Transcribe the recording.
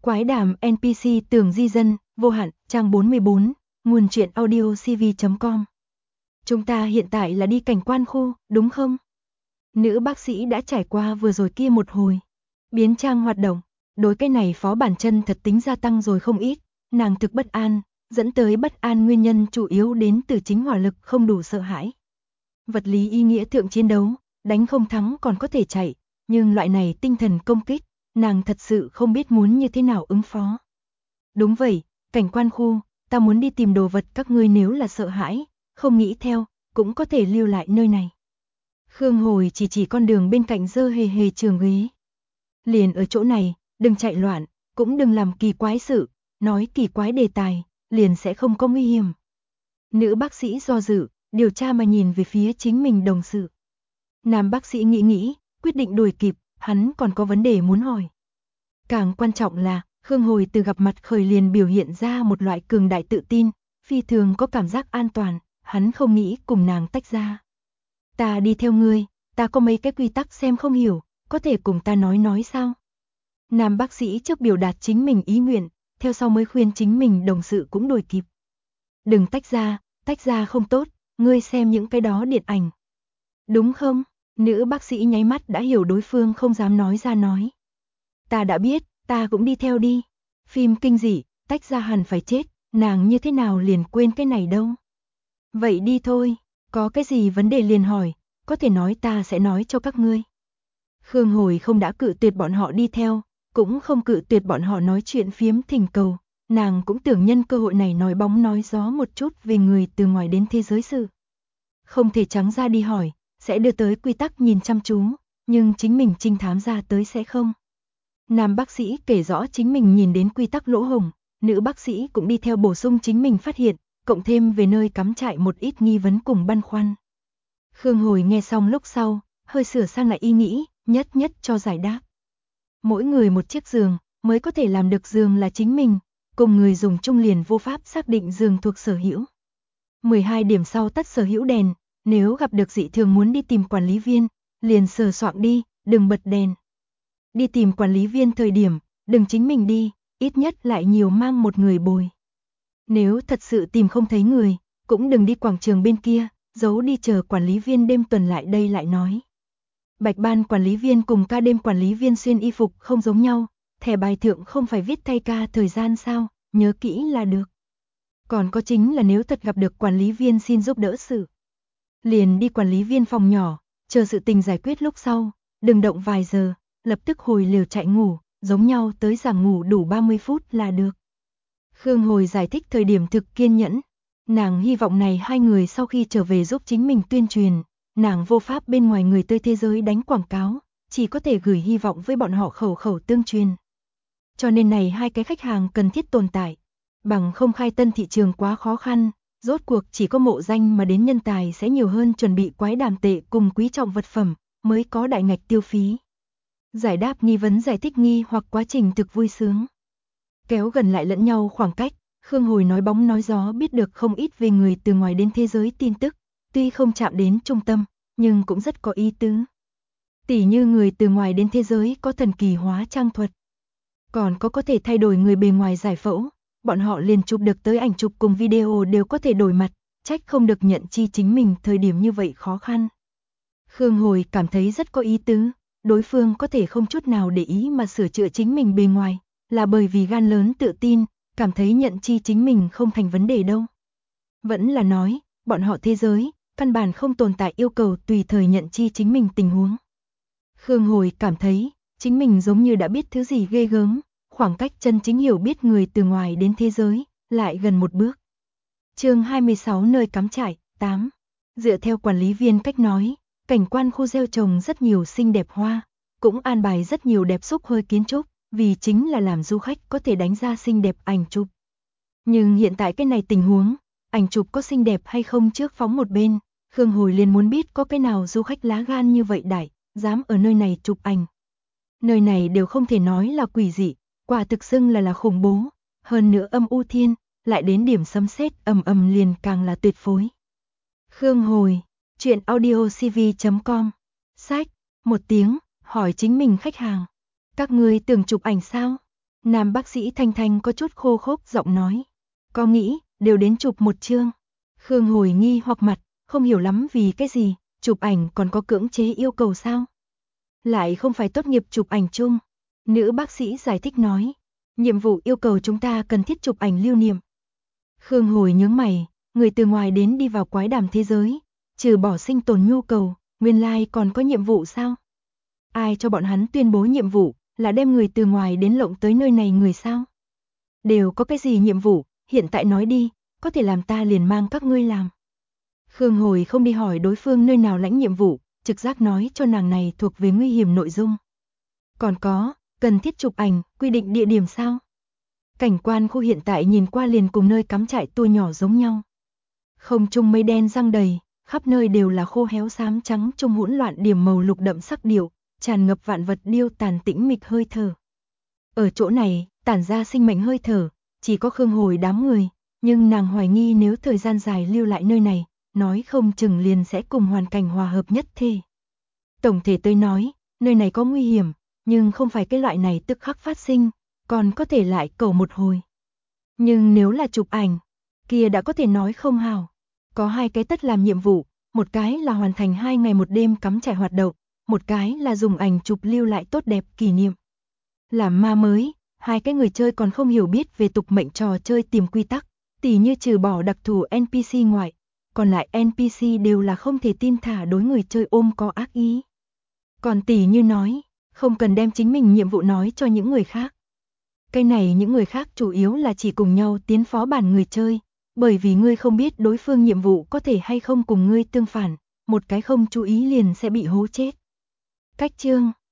Quái đàm NPC tưởng di dân, vô hạn, trang 44, nguồn truyện audio cv.com. Chúng ta hiện tại là đi cảnh quan khu, đúng không? Nữ bác sĩ đã trải qua vừa rồi kia một hồi. Biến trang hoạt động, đối cái này Phó Bản Chân thật tính gia tăng rồi không ít, nàng thực bất an, dẫn tới bất an nguyên nhân chủ yếu đến từ chính hỏa lực không đủ sợ hãi. Vật lý ý nghĩa thượng chiến đấu, đánh không thắng còn có thể chạy, nhưng loại này tinh thần công kích, nàng thật sự không biết muốn như thế nào ứng phó. Đúng vậy, cảnh quan khu, ta muốn đi tìm đồ vật, các ngươi nếu là sợ hãi, không nghĩ theo, cũng có thể lưu lại nơi này. Khương Hồi chỉ con đường bên cạnh dơ hề hề trường ghế. Liền ở chỗ này, đừng chạy loạn, cũng đừng làm kỳ quái sự, nói kỳ quái đề tài, liền sẽ không có nguy hiểm. Nữ bác sĩ do dự, điều tra mà nhìn về phía chính mình đồng sự. Nam bác sĩ nghĩ, quyết định đuổi kịp, hắn còn có vấn đề muốn hỏi. Càng quan trọng là, Khương Hồi từ gặp mặt khởi liền biểu hiện ra một loại cường đại tự tin, phi thường có cảm giác an toàn, hắn không nghĩ cùng nàng tách ra. Ta đi theo ngươi, ta có mấy cái quy tắc xem không hiểu, có thể cùng ta nói sao? Nam bác sĩ trước biểu đạt chính mình ý nguyện, theo sau mới khuyên chính mình đồng sự cũng đuổi kịp. Đừng tách ra không tốt, ngươi xem những cái đó điện ảnh. Đúng không? Nữ bác sĩ nháy mắt đã hiểu đối phương không dám nói ra nói. Ta đã biết, ta cũng đi theo đi. Phim kinh dị, tách ra hẳn phải chết, nàng như thế nào liền quên cái này đâu. Vậy đi thôi, có cái gì vấn đề liền hỏi, có thể nói ta sẽ nói cho các ngươi. Khương Hồi không đã cự tuyệt bọn họ đi theo, cũng không cự tuyệt bọn họ nói chuyện phiếm thỉnh cầu, nàng cũng tưởng nhân cơ hội này nói bóng nói gió một chút về người từ ngoài đến thế giới sự. Không thể trắng ra đi hỏi, sẽ đưa tới quy tắc nhìn chăm chú, nhưng chính mình trinh thám ra tới sẽ không. Nam bác sĩ kể rõ chính mình nhìn đến quy tắc lỗ hổng, nữ bác sĩ cũng đi theo bổ sung chính mình phát hiện, cộng thêm về nơi cắm trại một ít nghi vấn cùng băn khoăn. Khương Hồi nghe xong lúc sau, hơi sửa sang lại ý nghĩ, nhất cho giải đáp. Mỗi người một chiếc giường, mới có thể làm được giường là chính mình, cùng người dùng chung liền vô pháp xác định giường thuộc sở hữu. 12 điểm sau tắt sở hữu đèn, nếu gặp được dị thường muốn đi tìm quản lý viên, liền sờ soạng đi, đừng bật đèn. Đi tìm quản lý viên thời điểm, đừng chính mình đi, ít nhất lại nhiều mang một người bồi. Nếu thật sự tìm không thấy người, cũng đừng đi quảng trường bên kia, giấu đi chờ quản lý viên đêm tuần lại đây lại nói. Bạch ban quản lý viên cùng ca đêm quản lý viên xuyên y phục không giống nhau, thẻ bài thượng không phải viết thay ca thời gian sao, nhớ kỹ là được. Còn có chính là nếu thật gặp được quản lý viên xin giúp đỡ sự, liền đi quản lý viên phòng nhỏ, chờ sự tình giải quyết lúc sau, đừng động vài giờ, lập tức hồi lều chạy ngủ, giống nhau tới giảng ngủ đủ 30 phút là được. Khương Hồi giải thích thời điểm thực kiên nhẫn, nàng hy vọng này hai người sau khi trở về giúp chính mình tuyên truyền, nàng vô pháp bên ngoài người tới thế giới đánh quảng cáo, chỉ có thể gửi hy vọng với bọn họ khẩu tương truyền. Cho nên này hai cái khách hàng cần thiết tồn tại, bằng không khai tân thị trường quá khó khăn, rốt cuộc chỉ có mộ danh mà đến nhân tài sẽ nhiều hơn chuẩn bị quái đàm tệ cùng quý trọng vật phẩm, mới có đại ngạch tiêu phí. Giải đáp nghi vấn giải thích nghi hoặc quá trình thực vui sướng. Kéo gần lại lẫn nhau khoảng cách, Khương Hồi nói bóng nói gió biết được không ít về người từ ngoài đến thế giới tin tức, tuy không chạm đến trung tâm, nhưng cũng rất có ý tứ. Tỉ như người từ ngoài đến thế giới có thần kỳ hóa trang thuật, còn có thể thay đổi người bề ngoài giải phẫu, bọn họ liền chụp được tới ảnh chụp cùng video đều có thể đổi mặt, trách không được nhận chi chính mình thời điểm như vậy khó khăn. Khương Hồi cảm thấy rất có ý tứ, đối phương có thể không chút nào để ý mà sửa chữa chính mình bề ngoài, là bởi vì gan lớn tự tin, cảm thấy nhận chi chính mình không thành vấn đề đâu. Vẫn là nói, bọn họ thế giới, căn bản không tồn tại yêu cầu tùy thời nhận chi chính mình tình huống. Khương Hồi cảm thấy, chính mình giống như đã biết thứ gì ghê gớm, khoảng cách chân chính hiểu biết người từ ngoài đến thế giới, lại gần một bước. Chương 26 nơi cắm trại, 8. Dựa theo quản lý viên cách nói, cảnh quan khu gieo trồng rất nhiều xinh đẹp hoa, cũng an bài rất nhiều đẹp xúc hơi kiến trúc, vì chính là làm du khách có thể đánh ra xinh đẹp ảnh chụp. Nhưng hiện tại cái này tình huống, ảnh chụp có xinh đẹp hay không trước phóng một bên, Khương Hồi liền muốn biết có cái nào du khách lá gan như vậy đại, dám ở nơi này chụp ảnh. Nơi này đều không thể nói là quỷ dị, quả thực xưng là khủng bố, hơn nữa âm u thiên, lại đến điểm sấm sét ầm liền càng là tuyệt phối. Khương Hồi, truyện audio cv.com. Sách, một tiếng, hỏi chính mình khách hàng. Các ngươi tưởng chụp ảnh sao? Nam bác sĩ Thanh Thanh có chút khô khốc giọng nói. Có nghĩ, đều đến chụp một chương. Khương Hồi nghi hoặc mặt, không hiểu lắm vì cái gì, chụp ảnh còn có cưỡng chế yêu cầu sao? Lại không phải tốt nghiệp chụp ảnh chung. Nữ bác sĩ giải thích nói. Nhiệm vụ yêu cầu chúng ta cần thiết chụp ảnh lưu niệm. Khương Hồi nhướng mày, người từ ngoài đến đi vào quái đàm thế giới, trừ bỏ sinh tồn nhu cầu, nguyên lai còn có nhiệm vụ sao? Ai cho bọn hắn tuyên bố nhiệm vụ, là đem người từ ngoài đến lộng tới nơi này người sao? Đều có cái gì nhiệm vụ, hiện tại nói đi, có thể làm ta liền mang các ngươi làm. Khương Hồi không đi hỏi đối phương nơi nào lãnh nhiệm vụ, trực giác nói cho nàng này thuộc về nguy hiểm nội dung. Còn có, cần thiết chụp ảnh, quy định địa điểm sao? Cảnh quan khu hiện tại nhìn qua liền cùng nơi cắm trại tua nhỏ giống nhau. Không trung mây đen giăng đầy, khắp nơi đều là khô héo xám trắng trong hỗn loạn điểm màu lục đậm sắc điệu, tràn ngập vạn vật điêu tàn tĩnh mịch hơi thở. Ở chỗ này, tản ra sinh mệnh hơi thở, chỉ có Khương Hồi đám người, nhưng nàng hoài nghi nếu thời gian dài lưu lại nơi này, nói không chừng liền sẽ cùng hoàn cảnh hòa hợp nhất thê. Tổng thể tôi nói, nơi này có nguy hiểm, nhưng không phải cái loại này tức khắc phát sinh, còn có thể lại cầu một hồi. Nhưng nếu là chụp ảnh, kia đã có thể nói không hào. Có hai cái tất làm nhiệm vụ, một cái là hoàn thành 2 ngày 1 đêm cắm trại hoạt động, một cái là dùng ảnh chụp lưu lại tốt đẹp kỷ niệm. Làm ma mới, hai cái người chơi còn không hiểu biết về tục mệnh trò chơi tìm quy tắc, tỉ như trừ bỏ đặc thù NPC ngoại, còn lại NPC đều là không thể tin thả đối người chơi ôm có ác ý. Còn tỉ như nói, không cần đem chính mình nhiệm vụ nói cho những người khác. Cái này những người khác chủ yếu là chỉ cùng nhau tiến phó bản người chơi, bởi vì ngươi không biết đối phương nhiệm vụ có thể hay không cùng ngươi tương phản, một cái không chú ý liền sẽ bị hố chết. Cách chương